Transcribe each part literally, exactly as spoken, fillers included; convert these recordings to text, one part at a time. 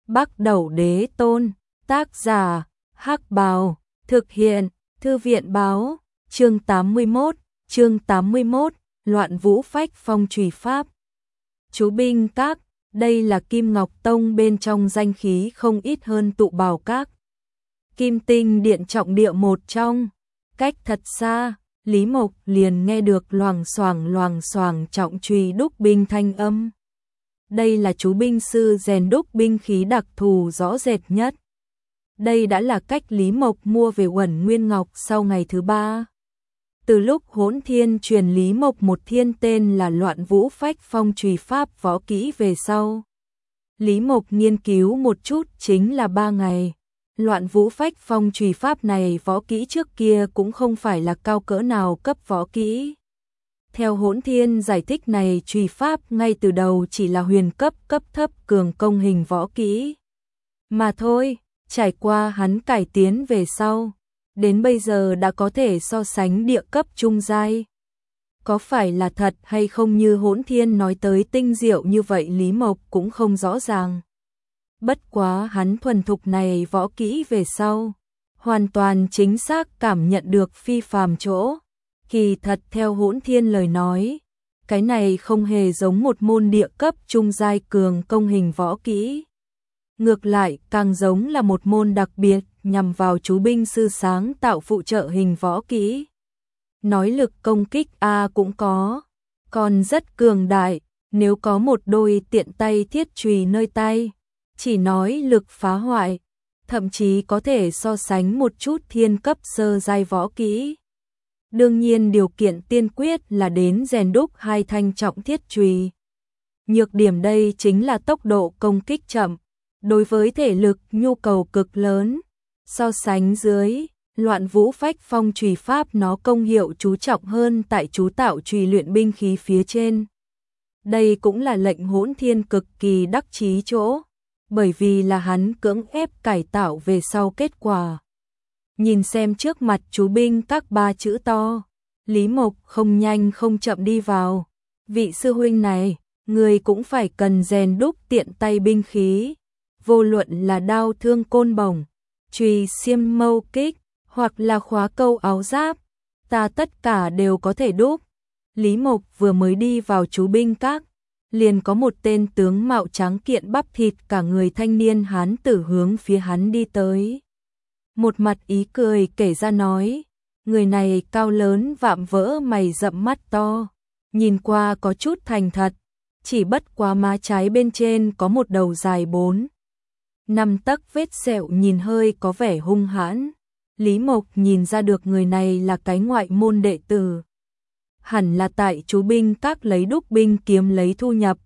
Bắc Đẩu Đế Tôn, tác giả, Hắc Bào, thực hiện, Thư viện báo, chương tám mươi mốt, chương tám mươi mốt, Loạn Vũ Phách Phong Trùy Pháp. Chú binh các, đây là Kim Ngọc Tông bên trong danh khí không ít hơn Tụ Bảo Các. Kim Tinh Điện trọng địa một trong, cách thật xa, Lý Mộc liền nghe được loảng xoảng loảng xoảng trọng chùy đúc binh thanh âm. Đây là chú binh sư rèn đúc binh khí đặc thù rõ rệt nhất. Đây đã là cách Lý Mộc mua về Uẩn Nguyên Ngọc sau ngày thứ ba. Từ lúc Hỗn Thiên truyền Lý Mộc một thiên tên là Loạn Vũ Phách Phong Trùy Pháp võ kỹ về sau. Lý Mộc nghiên cứu một chút chính là ba ngày. Loạn Vũ Phách Phong Trùy Pháp này võ kỹ trước kia cũng không phải là cao cỡ nào cấp võ kỹ. Theo Hỗn Thiên giải thích này, trùy pháp ngay từ đầu chỉ là huyền cấp cấp thấp cường công hình võ kỹ mà thôi, trải qua hắn cải tiến về sau, đến bây giờ đã có thể so sánh địa cấp trung giai. Có phải là thật hay không như Hỗn Thiên nói tới tinh diệu như vậy Lý Mộc cũng không rõ ràng. Bất quá hắn thuần thục này võ kỹ về sau, hoàn toàn chính xác cảm nhận được phi phàm chỗ. Kỳ thật theo Hỗn Thiên lời nói, cái này không hề giống một môn địa cấp trung giai cường công hình võ kỹ. Ngược lại, càng giống là một môn đặc biệt nhằm vào chú binh sư sáng tạo phụ trợ hình võ kỹ. Nói lực công kích A cũng có, còn rất cường đại, nếu có một đôi tiện tay thiết chùy nơi tay, chỉ nói lực phá hoại, thậm chí có thể so sánh một chút thiên cấp sơ giai võ kỹ. Đương nhiên điều kiện tiên quyết là đến rèn đúc hai thanh trọng thiết chùy. Nhược điểm đây chính là tốc độ công kích chậm, đối với thể lực nhu cầu cực lớn. So sánh dưới, Loạn Vũ Phách Phong Trùy Pháp nó công hiệu chú trọng hơn tại chú tạo chùy luyện binh khí phía trên. Đây cũng là lệnh Hỗn Thiên cực kỳ đắc chí chỗ, bởi vì là hắn cưỡng ép cải tạo về sau kết quả. Nhìn xem trước mặt chú binh các ba chữ to, Lý Mộc không nhanh không chậm đi vào. Vị sư huynh này, người cũng phải cần rèn đúc tiện tay binh khí, vô luận là đao thương côn bổng, chùy xiêm mâu kích, hoặc là khóa câu áo giáp, ta tất cả đều có thể đúc. Lý Mộc vừa mới đi vào chú binh các, liền có một tên tướng mạo trắng kiện bắp thịt cả người thanh niên hán tử hướng phía hắn đi tới. Một mặt ý cười kể ra nói, người này cao lớn vạm vỡ mày rậm mắt to, nhìn qua có chút thành thật, chỉ bất quá má trái bên trên có một đầu dài bốn năm tấc vết sẹo nhìn hơi có vẻ hung hãn. Lý Mộc nhìn ra được người này là cái ngoại môn đệ tử, hẳn là tại chú binh các lấy đúc binh kiếm lấy thu nhập.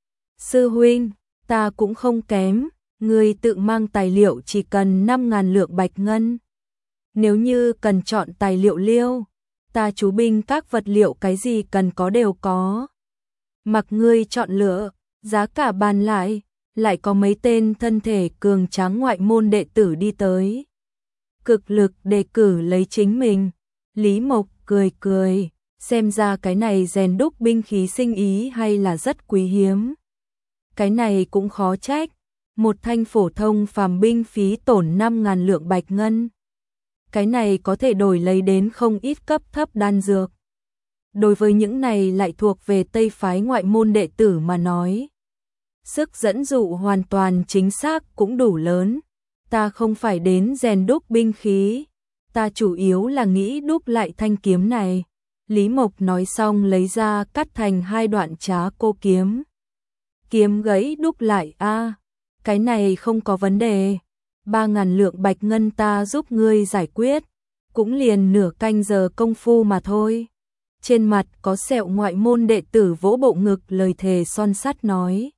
Sư huynh, ta cũng không kém. Người tự mang tài liệu chỉ cần năm ngàn lượng bạch ngân. Nếu như cần chọn tài liệu liêu, ta chú binh các vật liệu cái gì cần có đều có. Mặc ngươi chọn lựa, giá cả bàn lại, lại có mấy tên thân thể cường tráng ngoại môn đệ tử đi tới. Cực lực đề cử lấy chính mình. Lý Mộc cười cười, xem ra cái này rèn đúc binh khí sinh ý hay là rất quý hiếm. Cái này cũng khó trách. Một thanh phổ thông phàm binh phí tổn năm ngàn lượng bạch ngân. Cái này có thể đổi lấy đến không ít cấp thấp đan dược. Đối với những này lại thuộc về Tây phái ngoại môn đệ tử mà nói, sức dẫn dụ hoàn toàn chính xác cũng đủ lớn. Ta không phải đến rèn đúc binh khí, ta chủ yếu là nghĩ đúc lại thanh kiếm này. Lý Mộc nói xong lấy ra cắt thành hai đoạn trá cô kiếm. Kiếm gãy đúc lại a à. Cái này không có vấn đề, ba ngàn lượng bạch ngân ta giúp ngươi giải quyết, cũng liền nửa canh giờ công phu mà thôi. Trên mặt có sẹo ngoại môn đệ tử vỗ bộ ngực lời thề son sắt nói.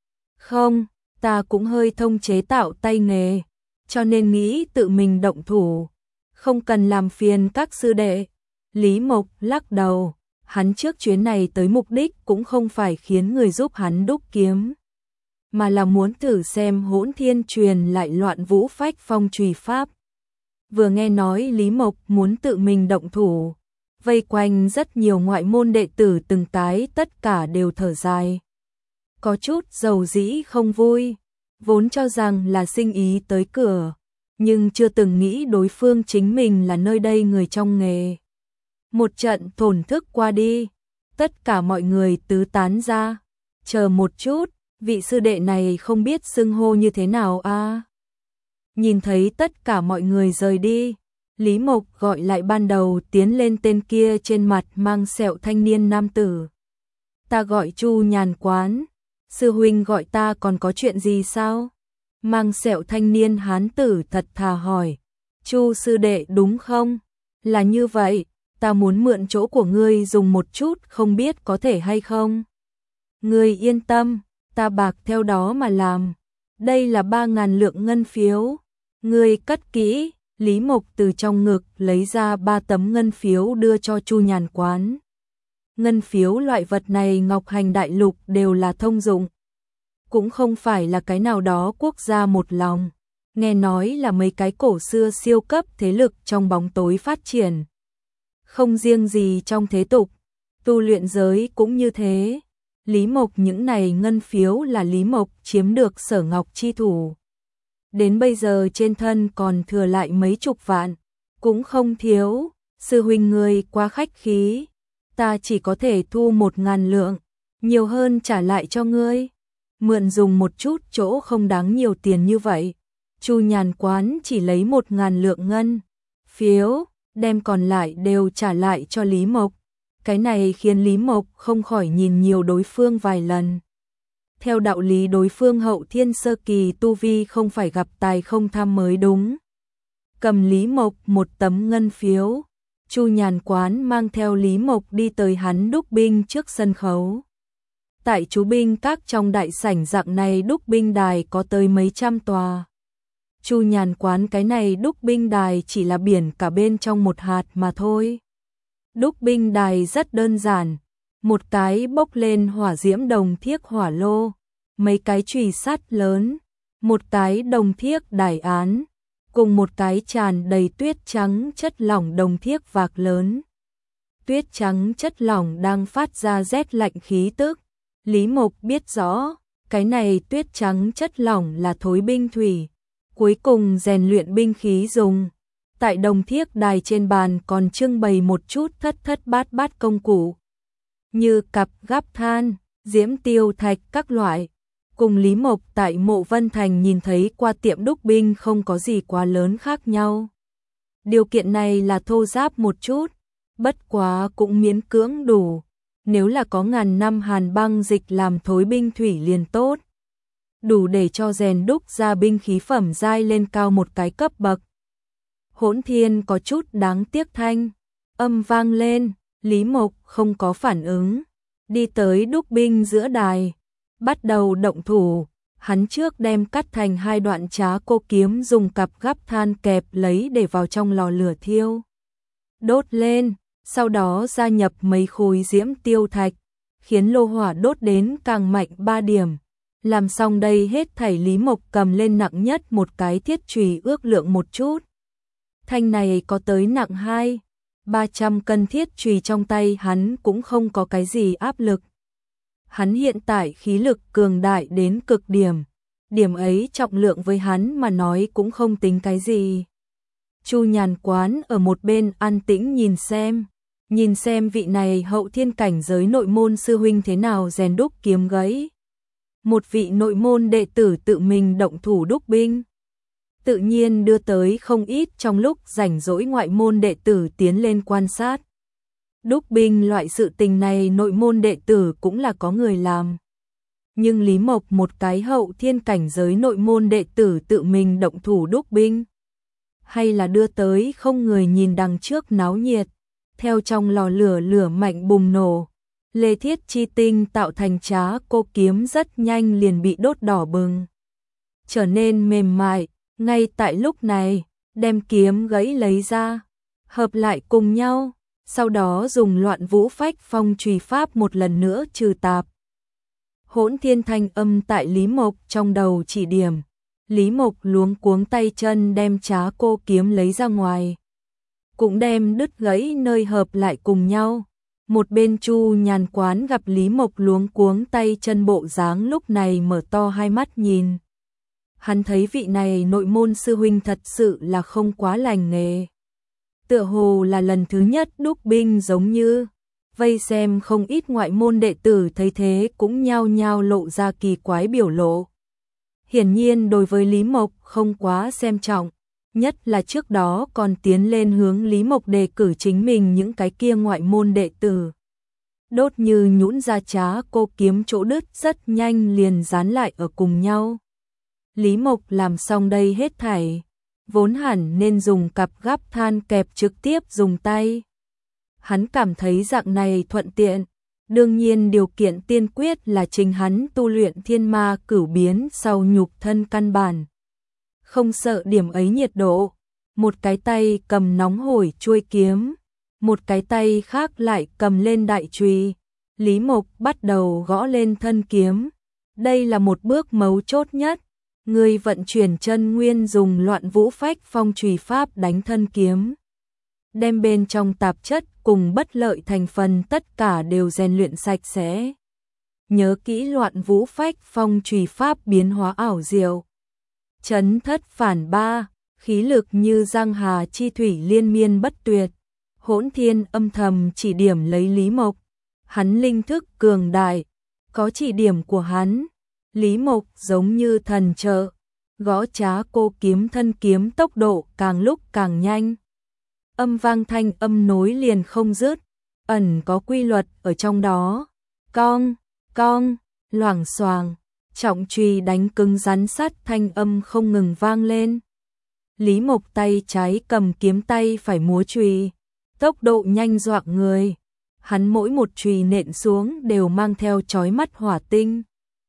Không, ta cũng hơi thông chế tạo tay nghề, cho nên nghĩ tự mình động thủ, không cần làm phiền các sư đệ. Lý Mộc lắc đầu, hắn trước chuyến này tới mục đích cũng không phải khiến người giúp hắn đúc kiếm, mà là muốn thử xem Hỗn Thiên truyền lại Loạn Vũ Phách Phong Trùy Pháp. Vừa nghe nói Lý Mộc muốn tự mình động thủ, vây quanh rất nhiều ngoại môn đệ tử từng cái tất cả đều thở dài. Có chút dầu dĩ không vui, vốn cho rằng là sinh ý tới cửa, nhưng chưa từng nghĩ đối phương chính mình là nơi đây người trong nghề. Một trận thổn thức qua đi, tất cả mọi người tứ tán ra, chờ một chút, vị sư đệ này không biết xưng hô như thế nào a. À? Nhìn thấy tất cả mọi người rời đi, Lý Mộc gọi lại ban đầu tiến lên tên kia trên mặt mang sẹo thanh niên nam tử. Ta gọi Chu Nhàn Quán, sư huynh gọi ta còn có chuyện gì sao? Mang sẹo thanh niên hán tử thật thà hỏi. Chu sư đệ đúng không? Là như vậy, ta muốn mượn chỗ của ngươi dùng một chút không biết có thể hay không? Ngươi yên tâm, ta bạc theo đó mà làm. Đây là ba ngàn lượng ngân phiếu. Ngươi cất kỹ. Lý Mộc từ trong ngực lấy ra ba tấm ngân phiếu đưa cho Chu Nhàn Quán. Ngân phiếu loại vật này Ngọc Hành Đại Lục đều là thông dụng. Cũng không phải là cái nào đó quốc gia một lòng. Nghe nói là mấy cái cổ xưa siêu cấp thế lực trong bóng tối phát triển. Không riêng gì trong thế tục, tu luyện giới cũng như thế. Lý Mộc những này ngân phiếu là Lý Mộc chiếm được Sở Ngọc chi thủ. Đến bây giờ trên thân còn thừa lại mấy chục vạn, cũng không thiếu. Sư huynh ngươi quá khách khí, ta chỉ có thể thu một ngàn lượng, nhiều hơn trả lại cho ngươi. Mượn dùng một chút chỗ không đáng nhiều tiền như vậy. Chu Nhàn Quán chỉ lấy một ngàn lượng ngân phiếu, đem còn lại đều trả lại cho Lý Mộc. Cái này khiến Lý Mộc không khỏi nhìn nhiều đối phương vài lần. Theo đạo lý đối phương hậu thiên sơ kỳ tu vi không phải gặp tài không tham mới đúng. Cầm Lý Mộc một tấm ngân phiếu, Chu Nhàn Quán mang theo Lý Mộc đi tới hắn đúc binh trước sân khấu. Tại chú binh các trong đại sảnh dạng này đúc binh đài có tới mấy trăm tòa. Chu Nhàn Quán cái này đúc binh đài chỉ là biển cả bên trong một hạt mà thôi. Đúc binh đài rất đơn giản, một cái bốc lên hỏa diễm đồng thiếc hỏa lô, mấy cái chùy sắt lớn, một cái đồng thiếc đài án, cùng một cái tràn đầy tuyết trắng chất lỏng đồng thiếc vạc lớn. Tuyết trắng chất lỏng đang phát ra rét lạnh khí tức. Lý Mộc biết rõ, cái này tuyết trắng chất lỏng là thối binh thủy, cuối cùng rèn luyện binh khí dùng. Tại đồng thiếc đài trên bàn còn trưng bày một chút thất thất bát bát công cụ, như cặp gắp than, diễm tiêu thạch các loại. Cùng Lý Mộc tại Mộ Vân Thành nhìn thấy qua tiệm đúc binh không có gì quá lớn khác nhau. Điều kiện này là thô ráp một chút, bất quá cũng miễn cưỡng đủ. Nếu là có ngàn năm hàn băng dịch làm thối binh thủy liền tốt, đủ để cho rèn đúc ra binh khí phẩm giai lên cao một cái cấp bậc. Hỗn Thiên có chút đáng tiếc thanh âm vang lên, Lý Mộc không có phản ứng, đi tới đúc binh giữa đài, bắt đầu động thủ. Hắn trước đem cắt thành hai đoạn trá cô kiếm dùng cặp gắp than kẹp lấy để vào trong lò lửa thiêu, đốt lên. Sau đó gia nhập mấy khối diễm tiêu thạch, khiến lô hỏa đốt đến càng mạnh ba điểm. Làm xong đây hết thảy Lý Mộc cầm lên nặng nhất một cái thiết chùy ước lượng một chút. Thanh này có tới nặng hai, ba trăm cân thiết chùy trong tay hắn cũng không có cái gì áp lực. Hắn hiện tại khí lực cường đại đến cực điểm, điểm ấy trọng lượng với hắn mà nói cũng không tính cái gì. Chu Nhàn Quán ở một bên an tĩnh nhìn xem. Nhìn xem vị này hậu thiên cảnh giới nội môn sư huynh thế nào rèn đúc kiếm gãy. Một vị nội môn đệ tử tự mình động thủ đúc binh. Tự nhiên đưa tới không ít trong lúc rảnh rỗi ngoại môn đệ tử tiến lên quan sát. Đúc binh loại sự tình này nội môn đệ tử cũng là có người làm. Nhưng Lý Mộc một cái hậu thiên cảnh giới nội môn đệ tử tự mình động thủ đúc binh. Hay là đưa tới không người nhìn đằng trước náo nhiệt. Theo trong lò lửa lửa mạnh bùng nổ, lê thiết chi tinh tạo thành trá cô kiếm rất nhanh liền bị đốt đỏ bừng, trở nên mềm mại. Ngay tại lúc này, đem kiếm gãy lấy ra, hợp lại cùng nhau, sau đó dùng Loạn Vũ Phách Phong chùy pháp một lần nữa trừ tạp. Hỗn Thiên thanh âm tại Lý Mộc trong đầu chỉ điểm, Lý Mộc luống cuống tay chân đem trá cô kiếm lấy ra ngoài, cũng đem đứt gãy nơi hợp lại cùng nhau. Một bên Chu Nhàn Quán gặp Lý Mộc luống cuống tay chân bộ dáng lúc này mở to hai mắt nhìn. Hắn thấy vị này nội môn sư huynh thật sự là không quá lành nghề. Tựa hồ là lần thứ nhất đúc binh giống như, vây xem không ít ngoại môn đệ tử thấy thế cũng nhao nhao lộ ra kỳ quái biểu lộ. Hiển nhiên đối với Lý Mộc không quá xem trọng, nhất là trước đó còn tiến lên hướng Lý Mộc đề cử chính mình những cái kia ngoại môn đệ tử. Đốt như nhũn ra trá cô kiếm chỗ đứt rất nhanh liền dán lại ở cùng nhau. Lý Mộc làm xong đây hết thảy, vốn hẳn nên dùng cặp gắp than kẹp trực tiếp dùng tay. Hắn cảm thấy dạng này thuận tiện, đương nhiên điều kiện tiên quyết là chính hắn tu luyện thiên ma cửu biến sau nhục thân căn bản. Không sợ điểm ấy nhiệt độ, một cái tay cầm nóng hổi chuôi kiếm, một cái tay khác lại cầm lên đại chùy. Lý Mộc bắt đầu gõ lên thân kiếm, đây là một bước mấu chốt nhất. Người vận chuyển chân nguyên dùng loạn vũ phách phong chùy pháp đánh thân kiếm, đem bên trong tạp chất cùng bất lợi thành phần tất cả đều rèn luyện sạch sẽ. Nhớ kỹ loạn vũ phách phong chùy pháp biến hóa ảo diệu. Chấn thất phản ba, khí lực như giang hà chi thủy liên miên bất tuyệt. Hỗn Thiên âm thầm chỉ điểm lấy Lý Mộc, hắn linh thức cường đại, có chỉ điểm của hắn, Lý Mộc giống như thần trợ, gõ trá cô kiếm thân kiếm tốc độ càng lúc càng nhanh. Âm vang thanh âm nối liền không dứt, ẩn có quy luật ở trong đó. Cong, cong, loảng xoàng, trọng chùy đánh cứng rắn sắt thanh âm không ngừng vang lên. Lý Mộc tay trái cầm kiếm tay phải múa chùy, tốc độ nhanh doạng người. Hắn mỗi một chùy nện xuống đều mang theo chói mắt hỏa tinh.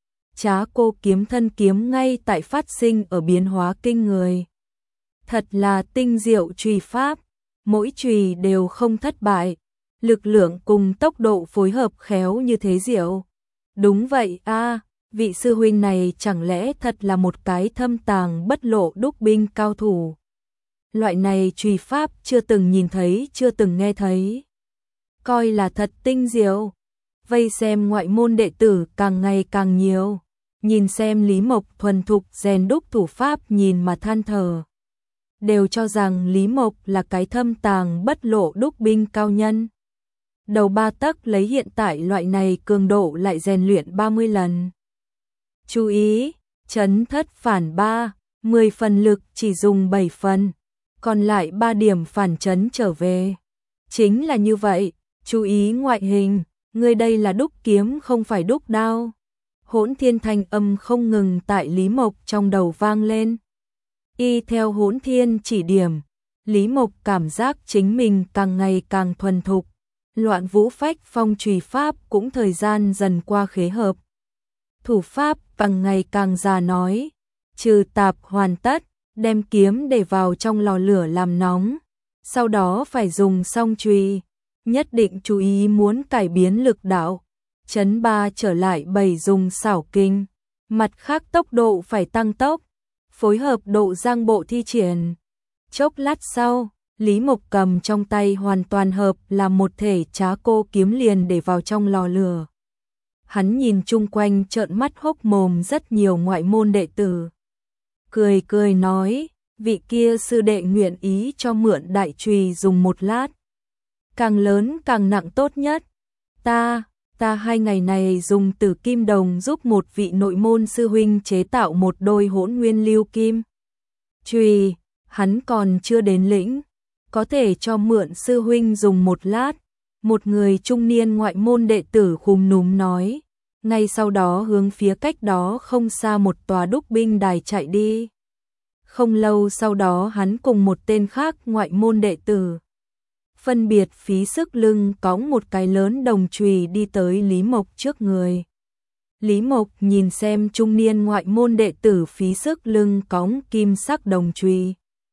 Trá cô kiếm thân kiếm ngay tại phát sinh ở biến hóa kinh người. Thật là tinh diệu chùy pháp, mỗi chùy đều không thất bại, lực lượng cùng tốc độ phối hợp khéo như thế diệu. Đúng vậy a, vị sư huynh này chẳng lẽ thật là một cái thâm tàng bất lộ đúc binh cao thủ. Loại này chùy pháp chưa từng nhìn thấy, chưa từng nghe thấy. Coi là thật tinh diệu. Vây xem ngoại môn đệ tử càng ngày càng nhiều. Nhìn xem Lý Mộc thuần thục rèn đúc thủ pháp nhìn mà than thở. Đều cho rằng Lý Mộc là cái thâm tàng bất lộ đúc binh cao nhân. Đầu ba tấc lấy hiện tại loại này cường độ lại rèn luyện ba mươi lần. Chú ý, chấn thất phản ba, mười phần lực chỉ dùng bảy phần, còn lại ba điểm phản chấn trở về. Chính là như vậy, chú ý ngoại hình, người đây là đúc kiếm không phải đúc đao. Hỗn Thiên thanh âm không ngừng tại Lý Mộc trong đầu vang lên. Y theo Hỗn Thiên chỉ điểm, Lý Mộc cảm giác chính mình càng ngày càng thuần thục. Loạn vũ phách phong chùy pháp cũng thời gian dần qua khế hợp. Thủ pháp càng ngày càng già nói, trừ tạp hoàn tất, đem kiếm để vào trong lò lửa làm nóng. Sau đó phải dùng song chùy, nhất định chú ý muốn cải biến lực đạo. Chấn ba trở lại bảy dùng xảo kinh, mặt khác tốc độ phải tăng tốc, phối hợp độ giang bộ thi triển. Chốc lát sau, Lý Mộc cầm trong tay hoàn toàn hợp làm một thể trá cô kiếm liền để vào trong lò lửa. Hắn nhìn chung quanh trợn mắt hốc mồm rất nhiều ngoại môn đệ tử. Cười cười nói, vị kia sư đệ nguyện ý cho mượn đại chùy dùng một lát. Càng lớn càng nặng tốt nhất. Ta... Ta hai ngày này dùng tử kim đồng giúp một vị nội môn sư huynh chế tạo một đôi hỗn nguyên lưu kim chùy, hắn còn chưa đến lĩnh, có thể cho mượn sư huynh dùng một lát. Một người trung niên ngoại môn đệ tử khúm núm nói, ngay sau đó hướng phía cách đó không xa một tòa đúc binh đài chạy đi. Không lâu sau đó hắn cùng một tên khác ngoại môn đệ tử phân biệt phí sức lưng cõng một cái lớn đồng chùy đi tới Lý Mộc trước người. Lý Mộc nhìn xem trung niên ngoại môn đệ tử phí sức lưng cõng kim sắc đồng chùy,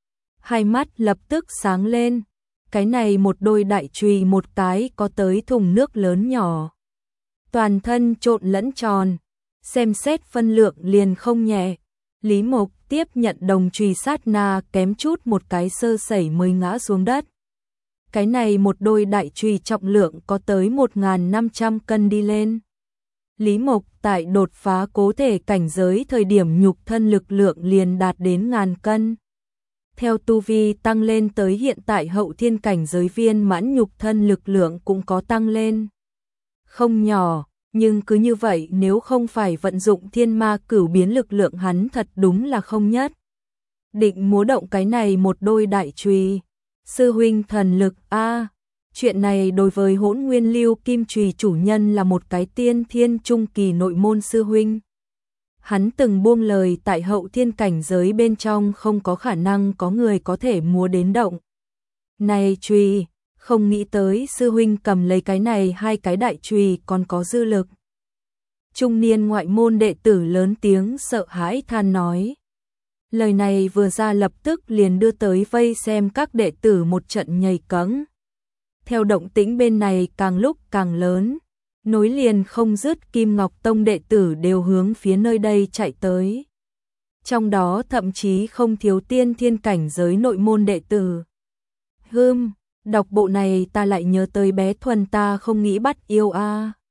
hai mắt lập tức sáng lên. Cái này một đôi đại chùy một cái có tới thùng nước lớn nhỏ, toàn thân trộn lẫn tròn, xem xét phân lượng liền không nhẹ. Lý Mộc tiếp nhận đồng chùy sát na kém chút một cái sơ sẩy mới ngã xuống đất. Cái này một đôi đại chùy trọng lượng có tới một nghìn năm trăm cân đi lên. Lý Mộc tại đột phá cố thể cảnh giới thời điểm nhục thân lực lượng liền đạt đến ngàn cân. Theo tu vi tăng lên tới hiện tại hậu thiên cảnh giới viên mãn nhục thân lực lượng cũng có tăng lên. Không nhỏ, nhưng cứ như vậy nếu không phải vận dụng thiên ma cửu biến lực lượng hắn thật đúng là không nhất. Định múa động cái này một đôi đại chùy. Sư huynh thần lực a, chuyện này đối với Hỗn Nguyên Lưu Kim chùy chủ nhân là một cái tiên thiên trung kỳ nội môn sư huynh. Hắn từng buông lời tại hậu thiên cảnh giới bên trong không có khả năng có người có thể múa đến động. Này chùy, không nghĩ tới sư huynh cầm lấy cái này hai cái đại chùy còn có dư lực. Trung niên ngoại môn đệ tử lớn tiếng sợ hãi than nói. Lời này vừa ra lập tức liền đưa tới vây xem các đệ tử một trận nhảy cẫng. Theo động tĩnh bên này càng lúc càng lớn, nối liền không dứt Kim Ngọc Tông đệ tử đều hướng phía nơi đây chạy tới. Trong đó thậm chí không thiếu tiên thiên cảnh giới nội môn đệ tử. Hưm, đọc bộ này ta lại nhớ tới bé Thuần ta không nghĩ bắt yêu a.